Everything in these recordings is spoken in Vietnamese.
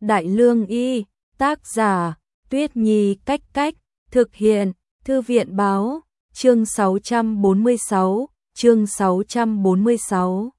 Đại Lương Y, tác giả, Tuyết Nhi Cách Cách, thực hiện, Thư viện báo, chương 646, chương 646.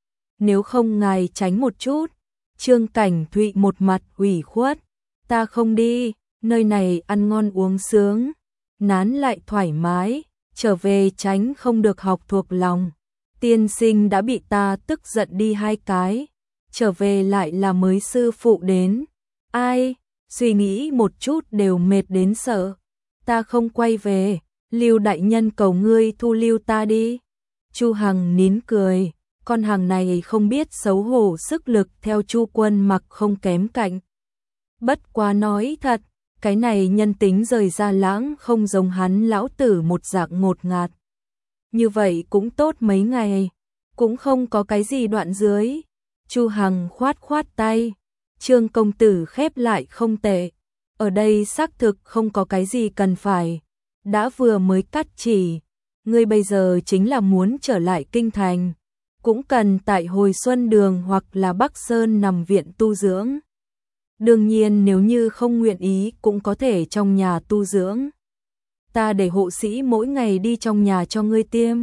Nếu không ngài tránh một chút, Trương Cảnh Thụy một mặt ủy khuất, ta không đi, nơi này ăn ngon uống sướng, nán lại thoải mái, trở về tránh không được học thuộc lòng. Tiên sinh đã bị ta tức giận đi 2 cái, trở về lại là mới sư phụ đến. Ai, suy nghĩ một chút đều mệt đến sợ. Ta không quay về, Lưu đại nhân cầu ngươi thu lưu ta đi. Chu Hằng nín cười, con hàng này không biết xấu hổ, sức lực theo Chu Quân Mặc không kém cạnh. Bất quá nói thật, cái này nhân tính rời ra lãng không giống hắn lão tử một dạng ngột ngạt. Như vậy cũng tốt mấy ngày, cũng không có cái gì đoạn dưới. Chu Hằng khoát khoát tay, Trương công tử khép lại không tệ, ở đây xác thực không có cái gì cần phải, đã vừa mới cắt chỉ, ngươi bây giờ chính là muốn trở lại kinh thành, cũng cần tại Hồi Xuân Đường hoặc là Bắc Sơn nằm viện tu dưỡng. Đương nhiên nếu như không nguyện ý cũng có thể trong nhà tu dưỡng. Ta để hộ sĩ mỗi ngày đi trong nhà cho ngươi tiêm.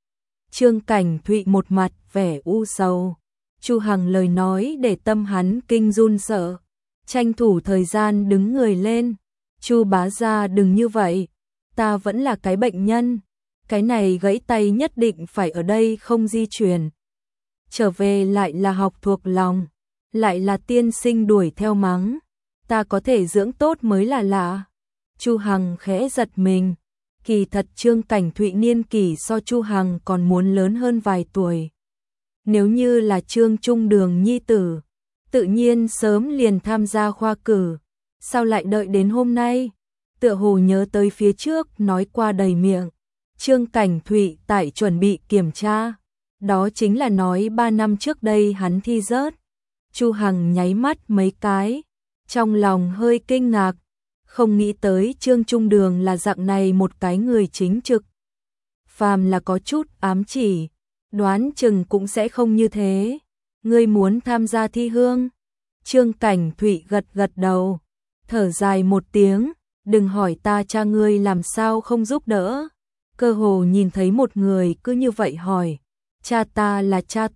Trương Cảnh Thụy một mặt vẻ u sầu. Chu Hằng lời nói để tâm hắn kinh run sợ, tranh thủ thời gian đứng người lên. Chu bá gia đừng như vậy, ta vẫn là cái bệnh nhân, cái này gãy tay nhất định phải ở đây không di chuyển. Trở về lại là học thuộc lòng, lại là tiên sinh đuổi theo mắng, ta có thể dưỡng tốt mới là lạ. Chu Hằng khẽ giật mình, kỳ thật Trương Cảnh Thụy niên kỷ so Chu Hằng còn muốn lớn hơn vài tuổi. Nếu như là Trương Trung Đường nhi tử, tự nhiên sớm liền tham gia khoa cử, sao lại đợi đến hôm nay? Tựa hồ nhớ tới phía trước nói qua đầy miệng, Trương Cảnh Thụy tại chuẩn bị kiểm tra, đó chính là nói 3 năm trước đây hắn thi rớt. Chu Hằng nháy mắt mấy cái, trong lòng hơi kinh ngạc, không nghĩ tới Trương Trung Đường là dạng này một cái người chính trực. Phàm là có chút ám chỉ, đoán chừng cũng sẽ không như thế. Ngươi muốn tham gia thi hương? Trương Cảnh Thụy gật gật đầu, thở dài một tiếng, đừng hỏi ta cha ngươi làm sao không giúp đỡ. Cơ hồ nhìn thấy một người cứ như vậy hỏi, cha ta là cha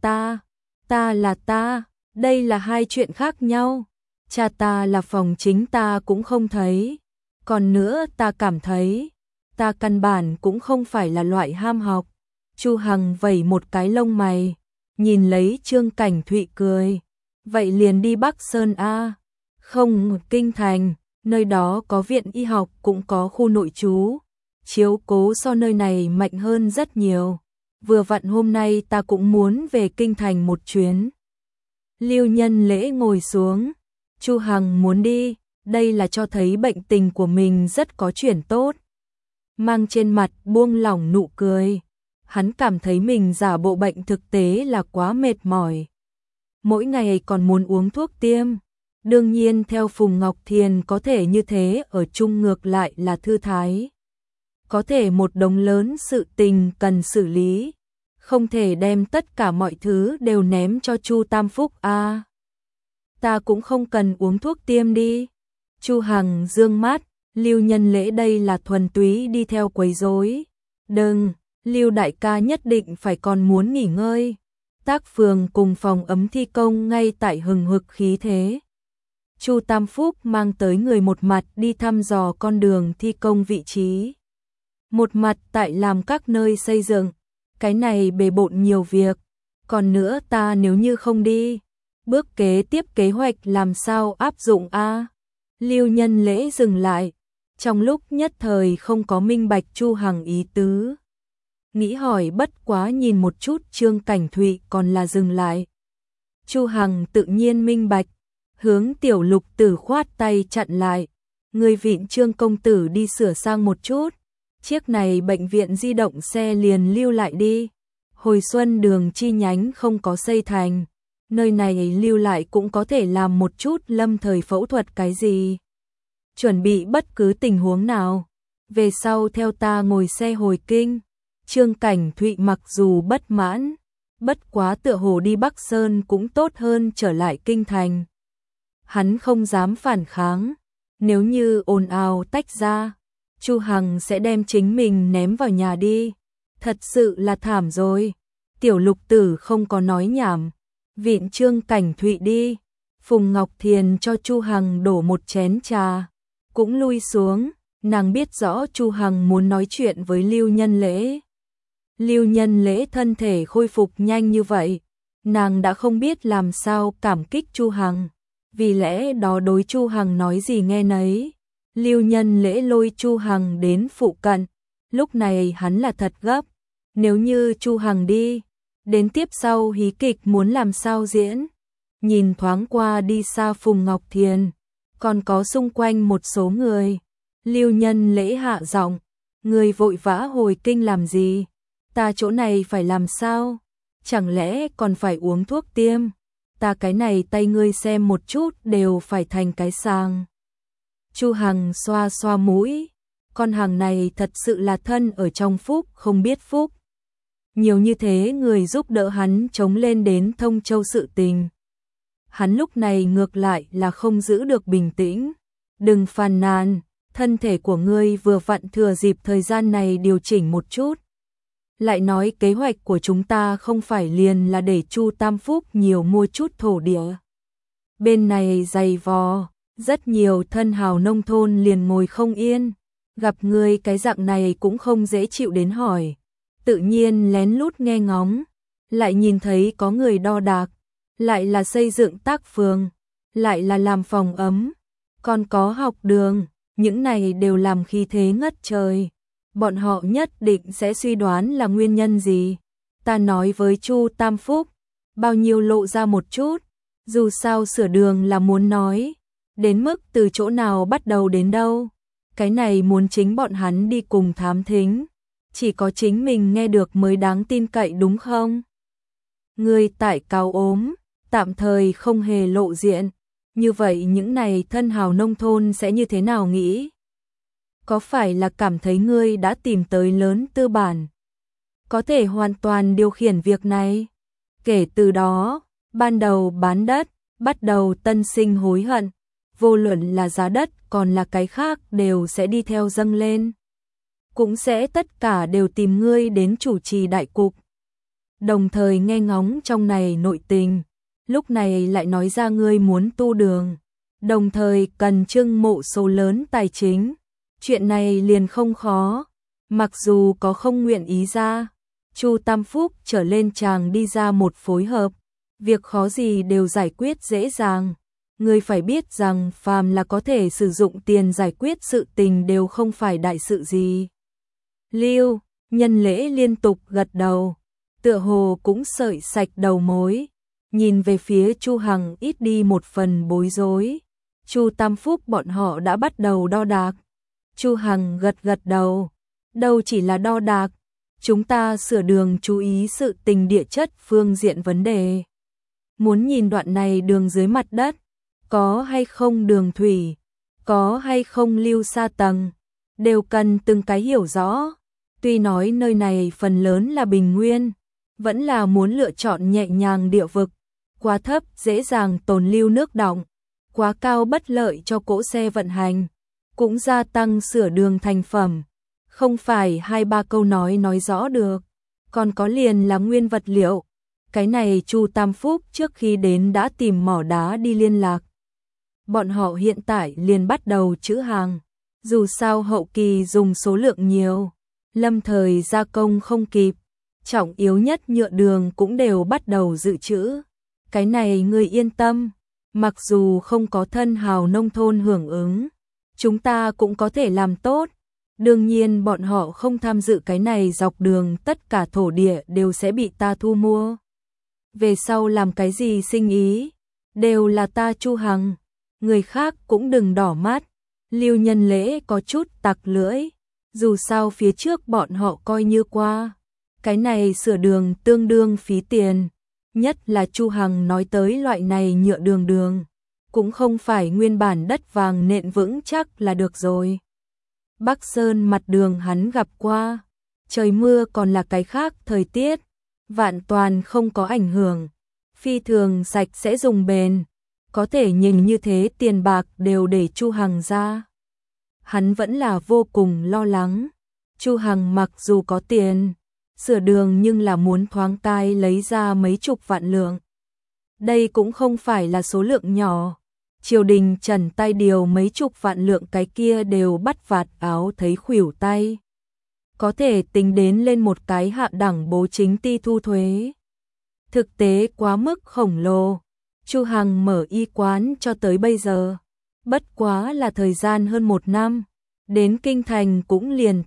ta là ta, đây là hai chuyện khác nhau. Cha ta là phòng chính ta cũng không thấy. Còn nữa ta cảm thấy, ta căn bản cũng không phải là loại ham học. Chu Hằng vẩy một cái lông mày, nhìn lấy Trương Cảnh Thụy cười. Vậy liền đi Bắc Sơn A. Không, kinh thành, nơi đó có viện y học cũng có khu nội trú. Chiếu cố so nơi này mạnh hơn rất nhiều. Vừa vặn hôm nay ta cũng muốn về kinh thành một chuyến. Lưu Nhân Lễ ngồi xuống. Chu Hằng muốn đi, đây là cho thấy bệnh tình của mình rất có chuyển tốt. Mang trên mặt buông lỏng nụ cười. Hắn cảm thấy mình giả bộ bệnh thực tế là quá mệt mỏi. Mỗi ngày còn muốn uống thuốc tiêm. Đương nhiên theo Phùng Ngọc Thiền có thể như thế ở chung ngược lại là thư thái. Có thể một đống lớn sự tình cần xử lý. Không thể đem tất cả mọi thứ đều ném cho Chu Tam Phúc a. Ta cũng không cần uống thuốc tiêm đi. Chu Hằng dương mắt, Lưu Nhân Lễ đây là thuần túy đi theo quấy rối. Đừng, Lưu đại ca nhất định phải còn muốn nghỉ ngơi. Tác phường cùng phòng ấm thi công ngay tại hừng hực khí thế. Chu Tam Phúc mang tới người một mặt đi thăm dò con đường thi công vị trí. Một mặt tại làm các nơi xây dựng. Cái này bề bộn nhiều việc. Còn nữa ta nếu như không đi, bước kế tiếp kế hoạch làm sao áp dụng a? Lưu Nhân Lễ dừng lại, trong lúc nhất thời không có minh bạch Chu Hằng ý tứ. Nghĩ hỏi bất quá nhìn một chút Trương Cảnh Thụy còn là dừng lại. Chu Hằng tự nhiên minh bạch, hướng Tiểu Lục Tử khoát tay chặn lại. Người vịn Trương công tử đi sửa sang một chút, chiếc này bệnh viện di động xe liền lưu lại đi. Hồi Xuân Đường chi nhánh không có xây thành, nơi này lưu lại cũng có thể làm một chút lâm thời phẫu thuật cái gì. Chuẩn bị bất cứ tình huống nào, về sau theo ta ngồi xe hồi kinh. Trương Cảnh Thụy mặc dù bất mãn, bất quá tựa hồ đi Bắc Sơn cũng tốt hơn trở lại kinh thành. hắn không dám phản kháng. Nếu như ồn ào tách ra, Chu Hằng sẽ đem chính mình ném vào nhà đi. Thật sự là thảm rồi. Tiểu Lục Tử không có nói nhảm, vịn Trương Cảnh Thụy đi. Phùng Ngọc Thiền cho Chu Hằng đổ một chén trà, cũng lui xuống. Nàng biết rõ Chu Hằng muốn nói chuyện với Lưu Nhân Lễ. Lưu Nhân Lễ thân thể khôi phục nhanh như vậy, nàng đã không biết làm sao cảm kích Chu Hằng. Vì lẽ đó đối Chu Hằng nói gì nghe nấy. Lưu Nhân Lễ lôi Chu Hằng đến phụ cận. Lúc này hắn là thật gấp. Nếu như Chu Hằng đi, đến tiếp sau hí kịch muốn làm sao diễn. Nhìn thoáng qua đi xa Phùng Ngọc Thiền, còn có xung quanh một số người. Lưu Nhân Lễ hạ giọng, người vội vã hồi kinh làm gì? Ta chỗ này phải làm sao? Chẳng lẽ còn phải uống thuốc tiêm? Ta cái này tay ngươi xem một chút đều phải thành cái sàng. Chu Hằng xoa xoa mũi, con hàng này thật sự là thân ở trong phúc không biết phúc. Nhiều như thế người giúp đỡ hắn chống lên đến Thông Châu sự tình. Hắn lúc này ngược lại là không giữ được bình tĩnh. Đừng phàn nàn, thân thể của ngươi vừa vặn thừa dịp thời gian này điều chỉnh một chút. Lại nói kế hoạch của chúng ta không phải liền là để Chu Tam Phúc nhiều mua chút thổ địa. Bên này dày vò, rất nhiều thân hào nông thôn liền ngồi không yên. Gặp ngươi cái dạng này cũng không dễ chịu đến hỏi. Tự nhiên lén lút nghe ngóng, lại nhìn thấy có người đo đạc, lại là xây dựng tác phường, lại là làm phòng ấm, còn có học đường, những này đều làm khí thế ngất trời. Bọn họ nhất định sẽ suy đoán là nguyên nhân gì. Ta nói với Chu Tam Phúc, bao nhiêu lộ ra một chút, dù sao sửa đường là muốn nói, đến mức từ chỗ nào bắt đầu đến đâu. Cái này muốn chính bọn hắn đi cùng thám thính, chỉ có chính mình nghe được mới đáng tin cậy đúng không? Người tại cao ốm, tạm thời không hề lộ diện, như vậy những này thân hào nông thôn sẽ như thế nào nghĩ? Có phải là cảm thấy ngươi đã tìm tới lớn tư bản, có thể hoàn toàn điều khiển việc này? Kể từ đó, ban đầu bán đất, bắt đầu tân sinh hối hận, vô luận là giá đất còn là cái khác đều sẽ đi theo dâng lên. Cũng sẽ tất cả đều tìm ngươi đến chủ trì đại cục. Đồng thời nghe ngóng trong này nội tình, lúc này lại nói ra ngươi muốn tu đường, đồng thời cần trưng mộ số lớn tài chính. Chuyện này liền không khó, mặc dù có không nguyện ý ra, Chu Tam Phúc trở lên chàng đi ra một phối hợp, việc khó gì đều giải quyết dễ dàng. Ngươi phải biết rằng phàm là có thể sử dụng tiền giải quyết sự tình đều không phải đại sự gì. Lưu Nhân Lễ liên tục gật đầu, tựa hồ cũng sợi sạch đầu mối, nhìn về phía Chu Hằng ít đi một phần bối rối. Chu Tam Phúc bọn họ đã bắt đầu đo đạc. Chu Hằng gật gật đầu, đâu chỉ là đo đạc, chúng ta sửa đường chú ý sự tình địa chất phương diện vấn đề. Muốn nhìn đoạn này đường dưới mặt đất, có hay không đường thủy, có hay không lưu sa tầng, đều cần từng cái hiểu rõ. Tuy nói nơi này phần lớn là bình nguyên, vẫn là muốn lựa chọn nhẹ nhàng địa vực, quá thấp dễ dàng tồn lưu nước đọng, quá cao bất lợi cho cỗ xe vận hành, cũng gia tăng sửa đường thành phẩm. Không phải 2-3 câu nói rõ được, còn có liền là nguyên vật liệu. Cái này Chu Tam Phúc trước khi đến đã tìm mỏ đá đi liên lạc. Bọn họ hiện tại liền bắt đầu trữ hàng, dù sao hậu kỳ dùng số lượng nhiều, lâm thời gia công không kịp, trọng yếu nhất nhựa đường cũng đều bắt đầu dự trữ. Cái này người yên tâm, mặc dù không có thân hào nông thôn hưởng ứng, chúng ta cũng có thể làm tốt. Đương nhiên bọn họ không tham dự cái này dọc đường tất cả thổ địa đều sẽ bị ta thu mua. Về sau làm cái gì sinh ý, đều là ta Chu Hằng, người khác cũng đừng đỏ mắt. Lưu Nhân Lễ có chút tặc lưỡi, dù sao phía trước bọn họ coi như qua. Cái này sửa đường tương đương phí tiền, nhất là Chu Hằng nói tới loại này nhựa đường, cũng không phải nguyên bản đất vàng nện vững chắc là được rồi. Bắc Sơn mặt đường hắn gặp qua, trời mưa còn là cái khác thời tiết, vạn toàn không có ảnh hưởng, phi thường sạch sẽ dùng bền. có thể nhìn như thế tiền bạc đều để Chu Hằng ra. Hắn vẫn là vô cùng lo lắng. Chu Hằng mặc dù có tiền sửa đường nhưng là muốn thoáng cái lấy ra mấy chục vạn lượng. Đây cũng không phải là số lượng nhỏ. Triều đình trần tay điều mấy chục vạn lượng cái kia đều bắt vạt áo thấy khuỷu tay. Có thể tính đến lên một cái hạ đẳng bố chính ty thu thuế. Thực tế quá mức khổng lồ. Chu Hằng mở y quán cho tới bây giờ. Bất quá là thời gian hơn 1 năm. Đến kinh thành cũng liền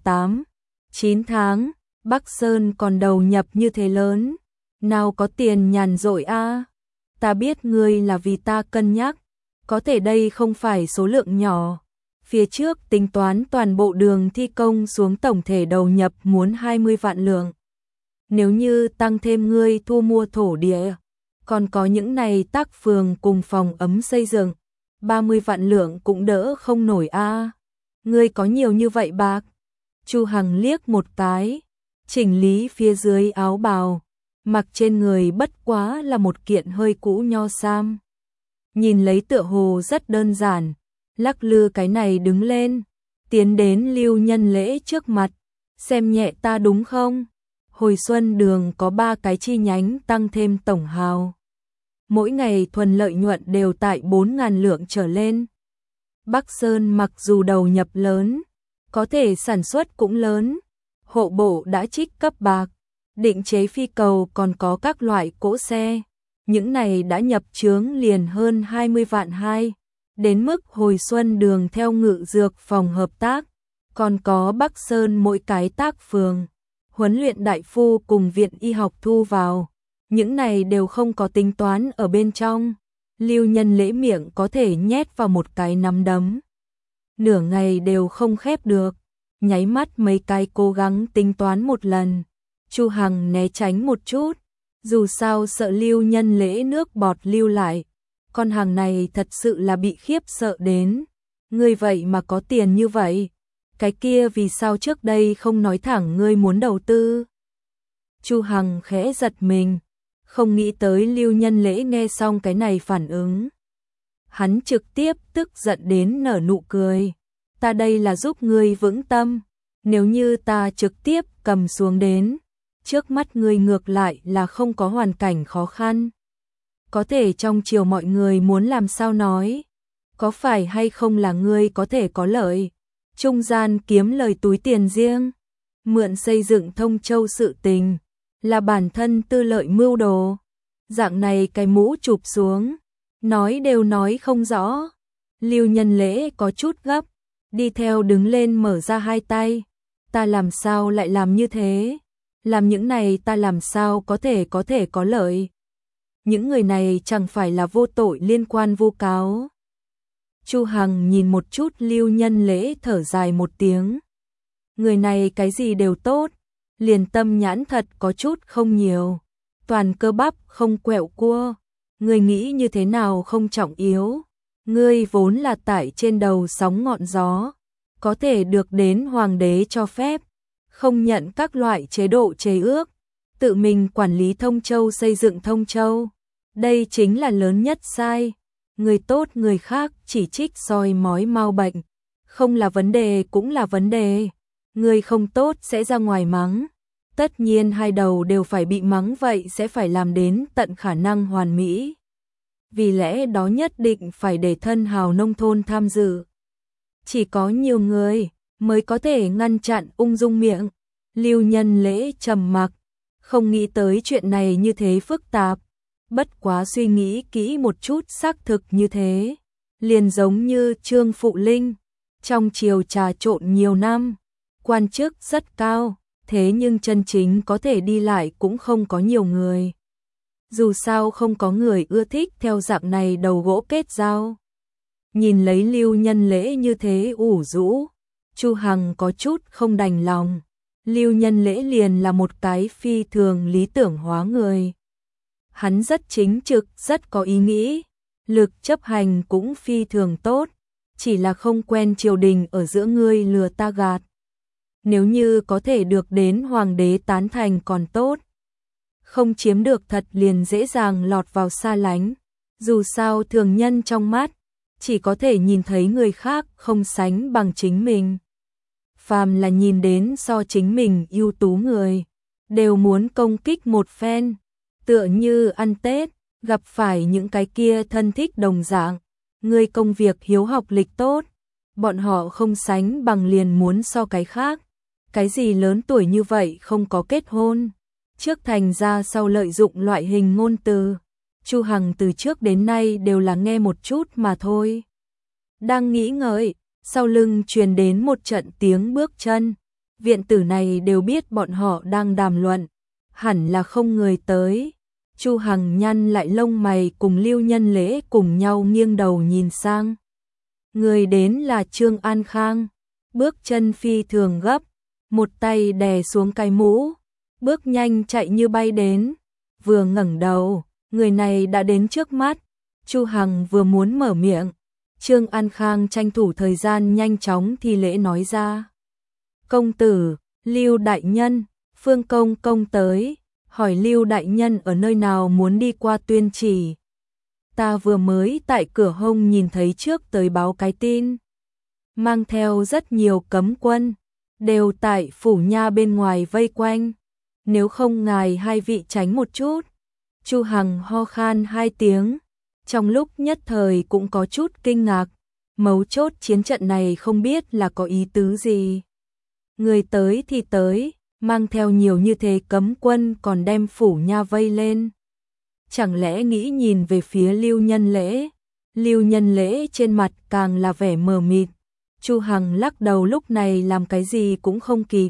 8-9 tháng. Bắc Sơn còn đầu nhập như thế lớn. Nào có tiền nhàn rỗi a. Ta biết ngươi là vì ta cân nhắc. Có thể đây không phải số lượng nhỏ. Phía trước tính toán toàn bộ đường thi công xuống tổng thể đầu nhập muốn 20 vạn lượng. Nếu như tăng thêm ngươi thu mua thổ địa, còn có những này tác phường cùng phòng ấm xây dựng, 30 vạn lượng cũng đỡ không nổi a. Ngươi có nhiều như vậy bạc? Chu Hằng liếc một cái, chỉnh lý phía dưới áo bào, mặc trên người bất quá là một kiện hơi cũ nho sam. Nhìn lấy tựa hồ rất đơn giản, lắc lư cái này đứng lên, tiến đến Lưu Nhân Lễ trước mặt, xem nhẹ ta đúng không? Hồi xuân đường có 3 cái chi nhánh tăng thêm tổng hào. Mỗi ngày thuần lợi nhuận đều tại 4.000 lượng trở lên. Bắc Sơn mặc dù đầu nhập lớn, có thể sản xuất cũng lớn. Hộ bộ đã trích cấp bạc, định chế phi cầu còn có các loại cỗ xe. Những này đã nhập chướng liền hơn 20 vạn hai. Đến mức hồi xuân đường theo ngự dược phòng hợp tác, còn có Bắc Sơn mỗi cái tác phường, huấn luyện đại phu cùng viện y học thu vào. Những này đều không có tính toán ở bên trong. Lưu Nhân Lễ miệng có thể nhét vào một cái nắm đấm. Nửa ngày đều không khép được. Nháy mắt mấy cái cố gắng tính toán một lần. Chu Hằng né tránh một chút. Dù sao sợ Lưu Nhân Lễ nước bọt lưu lại. Con hàng này thật sự là bị khiếp sợ đến. Ngươi vậy mà có tiền như vậy. Cái kia vì sao trước đây không nói thẳng ngươi muốn đầu tư? Chu Hằng khẽ giật mình. Không nghĩ tới Lưu Nhân Lễ nghe xong cái này phản ứng. Hắn trực tiếp tức giận đến nở nụ cười. Ta đây là giúp ngươi vững tâm. Nếu như ta trực tiếp cầm xuống đến, trước mắt ngươi ngược lại là không có hoàn cảnh khó khăn. Có thể trong chiều mọi người muốn làm sao nói. Có phải hay không là ngươi có thể có lợi. Trung gian kiếm lời túi tiền riêng. Mượn xây dựng Thông Châu sự tình. Là bản thân tư lợi mưu đồ. Dạng này cái mũ chụp xuống. Nói đều nói không rõ. Lưu Nhân Lễ có chút gấp. Đi theo đứng lên mở ra hai tay. Ta làm sao lại làm như thế? Làm những này ta làm sao có thể có lợi? Những người này chẳng phải là vô tội liên quan vu cáo. Chu Hằng nhìn một chút Lưu Nhân Lễ thở dài một tiếng. Người này cái gì đều tốt. Liền tâm nhãn thật có chút không nhiều. Toàn cơ bắp không quẹo cua. Người nghĩ như thế nào không trọng yếu. Ngươi vốn là tại trên đầu sóng ngọn gió. Có thể được đến hoàng đế cho phép. Không nhận các loại chế độ chế ước. Tự mình quản lý Thông Châu xây dựng Thông Châu. Đây chính là lớn nhất sai. Người tốt người khác chỉ trích soi mói mau bệnh. Không là vấn đề cũng là vấn đề. Người không tốt sẽ ra ngoài mắng. Tất nhiên hai đầu đều phải bị mắng vậy sẽ phải làm đến tận khả năng hoàn mỹ. Vì lẽ đó nhất định phải để thân hào nông thôn tham dự. Chỉ có nhiều người mới có thể ngăn chặn ung dung miệng. Lưu Nhân Lễ trầm mặc, không nghĩ tới chuyện này như thế phức tạp. Bất quá suy nghĩ kỹ một chút xác thực như thế. Liền giống như Trương Phụ Linh, trong triều trà trộn nhiều năm, quan chức rất cao, thế nhưng chân chính có thể đi lại cũng không có nhiều người. Dù sao không có người ưa thích theo dạng này đầu gỗ kết giao. Nhìn lấy Lưu Nhân Lễ như thế ủ rũ, Chu Hằng có chút không đành lòng. Lưu Nhân Lễ liền là một cái phi thường lý tưởng hóa người. Hắn rất chính trực, rất có ý nghĩ, lực chấp hành cũng phi thường tốt, chỉ là không quen triều đình ở giữa ngươi lừa ta gạt. Nếu như có thể được đến hoàng đế tán thành còn tốt. Không chiếm được thật liền dễ dàng lọt vào xa lánh. Dù sao thường nhân trong mắt, chỉ có thể nhìn thấy người khác không sánh bằng chính mình. Phàm là nhìn đến so chính mình ưu tú người, đều muốn công kích một phen, tựa như ăn Tết, gặp phải những cái kia thân thích đồng dạng, người công việc hiếu học lịch tốt, bọn họ không sánh bằng liền muốn so cái khác, cái gì lớn tuổi như vậy không có kết hôn, trước thành ra sau lợi dụng loại hình ngôn từ, Chu Hằng từ trước đến nay đều là nghe một chút mà thôi. Đang nghĩ ngợi, sau lưng truyền đến một trận tiếng bước chân, viện tử này đều biết bọn họ đang đàm luận, hẳn là không người tới. Chu Hằng nhăn lại lông mày cùng Lưu Nhân Lễ cùng nhau nghiêng đầu nhìn sang. Người đến là Trương An Khang, bước chân phi thường gấp, một tay đè xuống cái mũ, bước nhanh chạy như bay đến, vừa ngẩng đầu, người này đã đến trước mắt, Chu Hằng vừa muốn mở miệng, Trương An Khang tranh thủ thời gian nhanh chóng thi lễ nói ra. Công tử, Lưu đại nhân, Phương công công tới, hỏi Lưu đại nhân ở nơi nào muốn đi qua tuyên chỉ. Ta vừa mới tại cửa hông nhìn thấy trước tới báo cái tin, mang theo rất nhiều cấm quân, đều tại phủ nha bên ngoài vây quanh, nếu không ngài hai vị tránh một chút. Chu Hằng ho khan hai tiếng, trong lúc nhất thời cũng có chút kinh ngạc, mấu chốt chiến trận này không biết là có ý tứ gì. Người tới thì tới, mang theo nhiều như thế cấm quân còn đem phủ nha vây lên. Chẳng lẽ nghĩ nhìn về phía Lưu Nhân Lễ? Lưu Nhân Lễ trên mặt càng là vẻ mờ mịt. Chu Hằng lắc đầu lúc này làm cái gì cũng không kịp.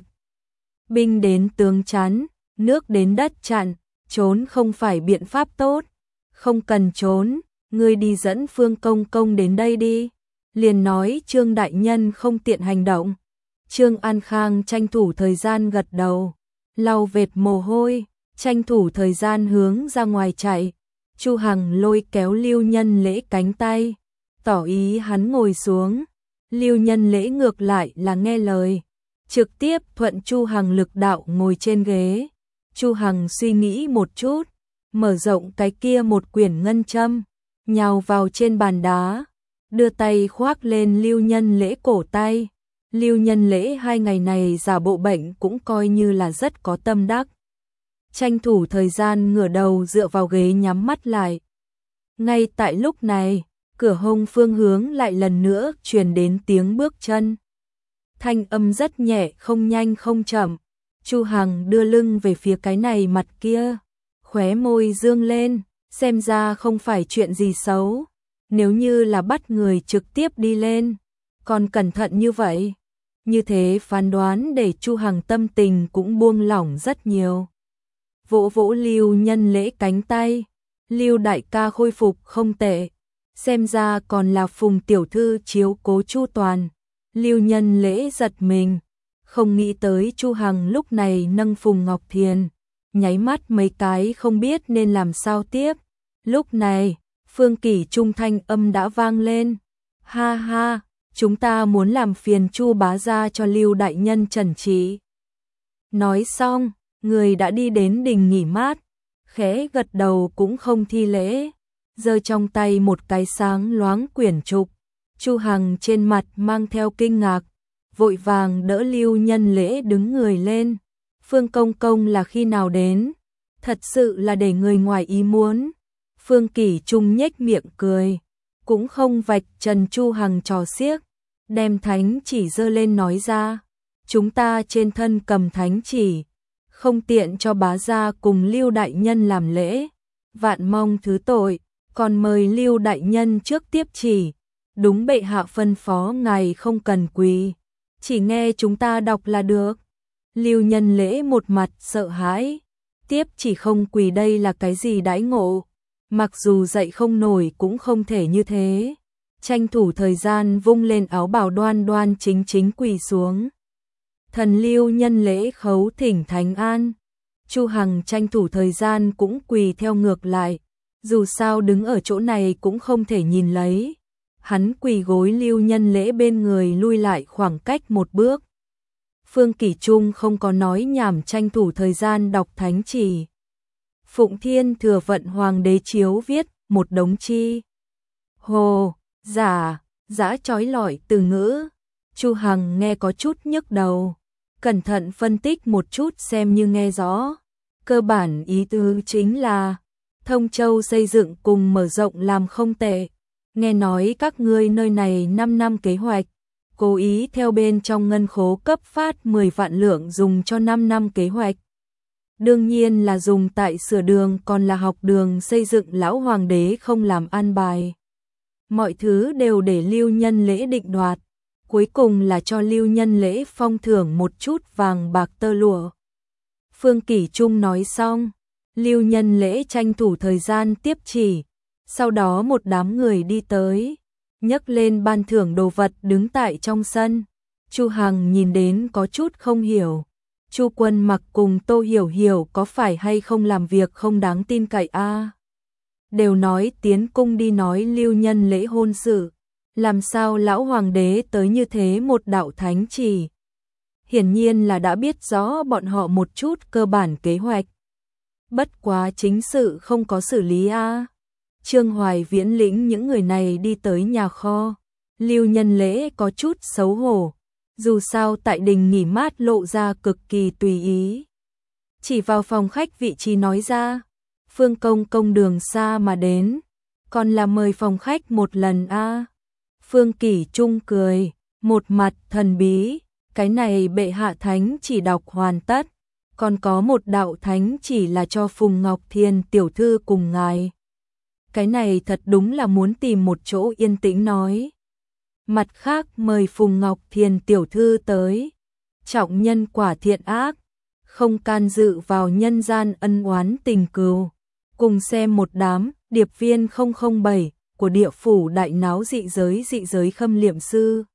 Binh đến tướng chắn, nước đến đất chặn, trốn không phải biện pháp tốt. Không cần trốn, ngươi đi dẫn Phương công công đến đây đi. Liền nói Trương đại nhân không tiện hành động. Trương An Khang tranh thủ thời gian gật đầu, lau vệt mồ hôi, tranh thủ thời gian hướng ra ngoài chạy. Chu Hằng lôi kéo Lưu Nhân Lễ cánh tay, tỏ ý hắn ngồi xuống. Lưu Nhân Lễ ngược lại là nghe lời, trực tiếp thuận Chu Hằng lực đạo ngồi trên ghế. Chu Hằng suy nghĩ một chút, mở rộng cái kia một quyển ngân châm, nhào vào trên bàn đá, đưa tay khoác lên Lưu Nhân Lễ cổ tay. Lưu Nhân Lễ 2 ngày này giả bộ bệnh cũng coi như là rất có tâm đắc. Tranh thủ thời gian ngửa đầu dựa vào ghế nhắm mắt lại. Ngay tại lúc này, cửa hông phương hướng lại lần nữa truyền đến tiếng bước chân. Thanh âm rất nhẹ, không nhanh không chậm. Chu Hằng đưa lưng về phía cái này mặt kia, khóe môi dương lên, xem ra không phải chuyện gì xấu. Nếu như là bắt người trực tiếp đi lên, còn cẩn thận như vậy. Như thế phán đoán để Chu Hằng tâm tình cũng buông lỏng rất nhiều. Vỗ vỗ Lưu Nhân Lễ cánh tay, Lưu đại ca khôi phục không tệ, xem ra còn là Phùng tiểu thư chiếu cố chu toàn. Lưu Nhân Lễ giật mình, không nghĩ tới Chu Hằng lúc này nâng Phùng Ngọc Thiền, nháy mắt mấy cái không biết nên làm sao tiếp. Lúc này, Phương Kỷ trung thanh âm đã vang lên, ha ha, chúng ta muốn làm phiền Chu bá gia cho Lưu đại nhân trần trị. Nói xong, người đã đi đến đình nghỉ mát, khẽ gật đầu cũng không thi lễ, giơ trong tay một cái sáng loáng quyển trục. Chu Hằng trên mặt mang theo kinh ngạc, vội vàng đỡ Lưu Nhân Lễ đứng người lên. Phương công công là khi nào đến? Thật sự là để người ngoài ý muốn. Phương Kỷ Trung nhếch miệng cười, cũng không vạch trần Chu Hằng trò xiếc, đem thánh chỉ giơ lên nói ra, chúng ta trên thân cầm thánh chỉ, không tiện cho bá gia cùng Lưu đại nhân làm lễ, vạn mong thứ tội, còn mời Lưu đại nhân trước tiếp chỉ. Đúng bệ hạ phân phó ngài không cần quỳ, chỉ nghe chúng ta đọc là được. Lưu Nhân Lễ một mặt sợ hãi, tiếp chỉ không quỳ đây là cái gì đãi ngộ, mặc dù dậy không nổi cũng không thể như thế. Tranh thủ thời gian vung lên áo bào đoan đoan chính chính quỳ xuống. Thần Lưu Nhân Lễ khấu thỉnh thánh an. Chu Hằng tranh thủ thời gian cũng quỳ theo ngược lại, dù sao đứng ở chỗ này cũng không thể nhìn lấy. Hắn quỳ gối Lưu Nhân Lễ bên người lui lại khoảng cách một bước. Phương Kỷ Trung không có nói nhảm tranh thủ thời gian đọc thánh chỉ. Phụng Thiên Thừa Vận Hoàng đế chiếu viết một đống chi. Hồ, dã chói lọi từ ngữ. Chu Hằng nghe có chút nhức đầu, cẩn thận phân tích một chút xem như nghe rõ. Cơ bản ý tứ chính là Thông Châu xây dựng cùng mở rộng làm không tệ. Nghe nói các ngươi nơi này 5 năm kế hoạch, cố ý theo bên trong ngân khố cấp phát 10 vạn lượng dùng cho 5 năm kế hoạch. Đương nhiên là dùng tại sửa đường, còn là học đường xây dựng lão hoàng đế không làm an bài. Mọi thứ đều để Lưu Nhân Lễ định đoạt, cuối cùng là cho Lưu Nhân Lễ phong thưởng một chút vàng bạc tơ lụa. Phương Kỷ Trung nói xong, Lưu Nhân Lễ tranh thủ thời gian tiếp chỉ, sau đó một đám người đi tới, nhấc lên ban thưởng đồ vật đứng tại trong sân. Chu Hằng nhìn đến có chút không hiểu, Chu Quân Mặc cùng Tô Hiểu Hiểu có phải hay không làm việc không đáng tin cậy a? Đều nói tiến cung đi nói Lưu Nhân Lễ hôn sự, làm sao lão hoàng đế tới như thế một đạo thánh chỉ? Hiển nhiên là đã biết rõ bọn họ một chút cơ bản kế hoạch. Bất quá chính sự không có xử lý a. Trương Hoài Viễn lĩnh những người này đi tới nhà kho. Lưu Nhân Lễ có chút xấu hổ, dù sao tại đình nghỉ mát lộ ra cực kỳ tùy ý. Chỉ vào phòng khách vị trí nói ra, Phương công công đường xa mà đến, còn là mời phòng khách một lần a. Phương Kỷ Trung cười, một mặt thần bí, cái này bệ hạ thánh chỉ đọc hoàn tất, còn có một đạo thánh chỉ là cho Phùng Ngọc Thiên tiểu thư cùng ngài. Cái này thật đúng là muốn tìm một chỗ yên tĩnh nói. Mặt khác mời Phùng Ngọc Thiên tiểu thư tới, trọng nhân quả thiện ác, không can dự vào nhân gian ân oán tình cừu, cùng xem một đám điệp viên 007 của địa phủ đại náo dị giới khâm liệm sư.